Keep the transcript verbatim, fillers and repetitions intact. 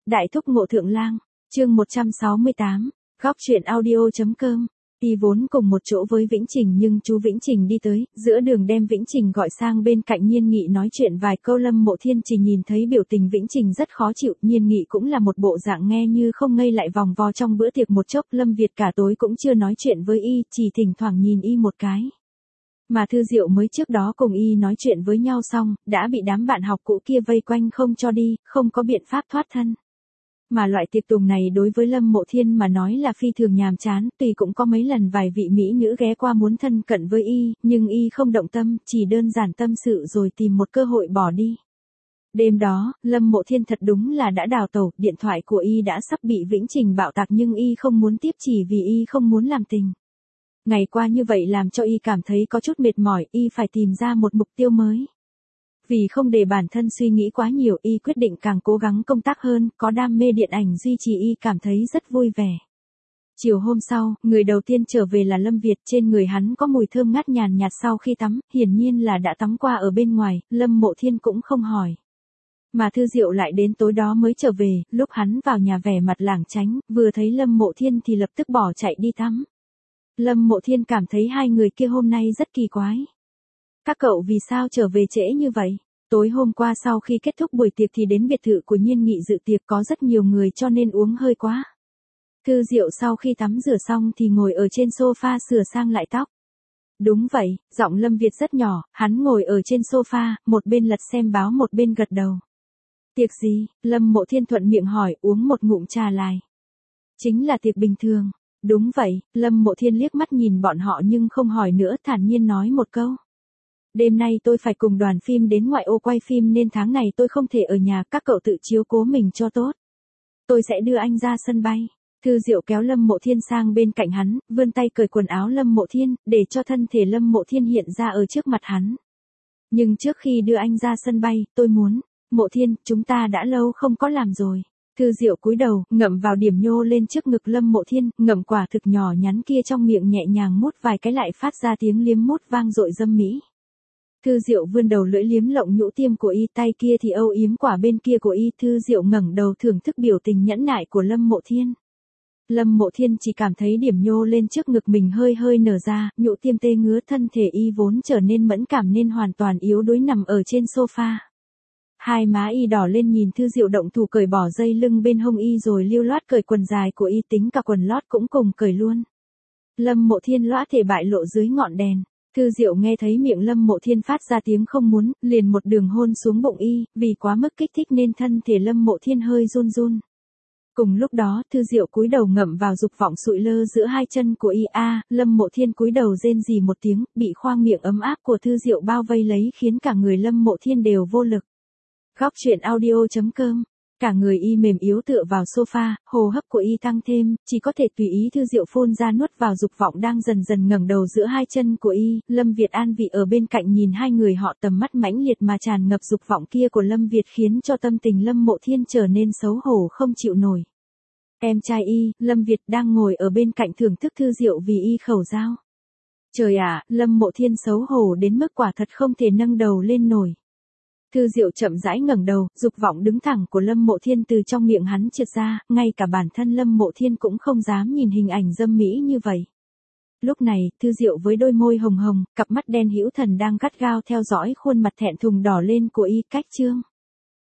Đại thúc Ngộ Thượng Lang, chương một trăm sáu mươi tám, góc truyện audio.com. Y vốn cùng một chỗ với Vĩnh Trình nhưng chú Vĩnh Trình đi tới, giữa đường đem Vĩnh Trình gọi sang bên cạnh Nhiên Nghị nói chuyện vài câu. Lâm Mộ Thiên chỉ nhìn thấy biểu tình Vĩnh Trình rất khó chịu, Nhiên Nghị cũng là một bộ dạng nghe như không ngây lại vòng vo trong bữa tiệc một chốc. Lâm Việt cả tối cũng chưa nói chuyện với Y, chỉ thỉnh thoảng nhìn Y một cái. Mà Thư Diệu mới trước đó cùng Y nói chuyện với nhau xong, đã bị đám bạn học cũ kia vây quanh không cho đi, không có biện pháp thoát thân. Mà loại tiệc tùng này đối với Lâm Mộ Thiên mà nói là phi thường nhàm chán, tuy cũng có mấy lần vài vị mỹ nữ ghé qua muốn thân cận với Y, nhưng Y không động tâm, chỉ đơn giản tâm sự rồi tìm một cơ hội bỏ đi. Đêm đó, Lâm Mộ Thiên thật đúng là đã đào tẩu, điện thoại của Y đã sắp bị Vĩnh Trình bạo tạc nhưng Y không muốn tiếp chỉ vì Y không muốn làm tình. Ngày qua như vậy làm cho Y cảm thấy có chút mệt mỏi, Y phải tìm ra một mục tiêu mới. Vì không để bản thân suy nghĩ quá nhiều, Y quyết định càng cố gắng công tác hơn, có đam mê điện ảnh duy trì Y cảm thấy rất vui vẻ. Chiều hôm sau, người đầu tiên trở về là Lâm Việt, trên người hắn có mùi thơm ngát nhàn nhạt sau khi tắm, hiển nhiên là đã tắm qua ở bên ngoài, Lâm Mộ Thiên cũng không hỏi. Mà Thư Diệu lại đến tối đó mới trở về, lúc hắn vào nhà vẻ mặt lảng tránh, vừa thấy Lâm Mộ Thiên thì lập tức bỏ chạy đi tắm. Lâm Mộ Thiên cảm thấy hai người kia hôm nay rất kỳ quái. Các cậu vì sao trở về trễ như vậy? Tối hôm qua sau khi kết thúc buổi tiệc thì đến biệt thự của Nhiên Nghị dự tiệc, có rất nhiều người cho nên uống hơi quá. Thư Diệu sau khi tắm rửa xong thì ngồi ở trên sofa sửa sang lại tóc. Đúng vậy, giọng Lâm Việt rất nhỏ, hắn ngồi ở trên sofa, một bên lật xem báo một bên gật đầu. Tiệc gì? Lâm Mộ Thiên thuận miệng hỏi, uống một ngụm trà lại. Chính là tiệc bình thường. Đúng vậy, Lâm Mộ Thiên liếc mắt nhìn bọn họ nhưng không hỏi nữa, thản nhiên nói một câu. Đêm nay tôi phải cùng đoàn phim đến ngoại ô quay phim nên tháng này tôi không thể ở nhà, các cậu tự chiếu cố mình cho tốt. Tôi sẽ đưa anh ra sân bay. Thư Diệu kéo Lâm Mộ Thiên sang bên cạnh hắn, vươn tay cởi quần áo Lâm Mộ Thiên, để cho thân thể Lâm Mộ Thiên hiện ra ở trước mặt hắn. Nhưng trước khi đưa anh ra sân bay, tôi muốn, Mộ Thiên, chúng ta đã lâu không có làm rồi. Thư Diệu cúi đầu, ngậm vào điểm nhô lên trước ngực Lâm Mộ Thiên, ngậm quả thực nhỏ nhắn kia trong miệng nhẹ nhàng mút vài cái lại phát ra tiếng liếm mút vang dội dâm mỹ. Thư Diệu vươn đầu lưỡi liếm lộng nhũ tiêm của Y, tay kia thì âu yếm quả bên kia của Y. Thư Diệu ngẩng đầu thưởng thức biểu tình nhẫn nại của Lâm Mộ Thiên. Lâm Mộ Thiên chỉ cảm thấy điểm nhô lên trước ngực mình hơi hơi nở ra, nhũ tiêm tê ngứa, thân thể Y vốn trở nên mẫn cảm nên hoàn toàn yếu đuối nằm ở trên sofa. Hai má Y đỏ lên nhìn Thư Diệu động thủ cởi bỏ dây lưng bên hông Y rồi lưu loát cởi quần dài của Y, tính cả quần lót cũng cùng cởi luôn. Lâm Mộ Thiên lõa thể bại lộ dưới ngọn đèn. Thư Diệu nghe thấy miệng Lâm Mộ Thiên phát ra tiếng không muốn, liền một đường hôn xuống bụng Y, vì quá mức kích thích nên thân thể Lâm Mộ Thiên hơi run run. Cùng lúc đó, Thư Diệu cúi đầu ngậm vào dục vọng sụi lơ giữa hai chân của Y. A, Lâm Mộ Thiên cúi đầu rên rỉ một tiếng, bị khoang miệng ấm áp của Thư Diệu bao vây lấy khiến cả người Lâm Mộ Thiên đều vô lực. Góc truyện audio.com. Cả người Y mềm yếu tựa vào sofa, hô hấp của Y tăng thêm, chỉ có thể tùy ý Thư Diệu phun ra nuốt vào dục vọng đang dần dần ngẩng đầu giữa hai chân của Y. Lâm Việt an vị ở bên cạnh nhìn hai người họ, tầm mắt mãnh liệt mà tràn ngập dục vọng kia của Lâm Việt khiến cho tâm tình Lâm Mộ Thiên trở nên xấu hổ không chịu nổi. Em trai Y, Lâm Việt đang ngồi ở bên cạnh thưởng thức Thư Diệu vì Y khẩu giao. Trời ạ, Lâm Mộ Thiên xấu hổ đến mức quả thật không thể nâng đầu lên nổi. Thư Diệu chậm rãi ngẩng đầu, dục vọng đứng thẳng của Lâm Mộ Thiên từ trong miệng hắn trượt ra, ngay cả bản thân Lâm Mộ Thiên cũng không dám nhìn hình ảnh dâm mỹ như vậy. Lúc này, Thư Diệu với đôi môi hồng hồng, cặp mắt đen hữu thần đang gắt gao theo dõi khuôn mặt thẹn thùng đỏ lên của Y, cách chương.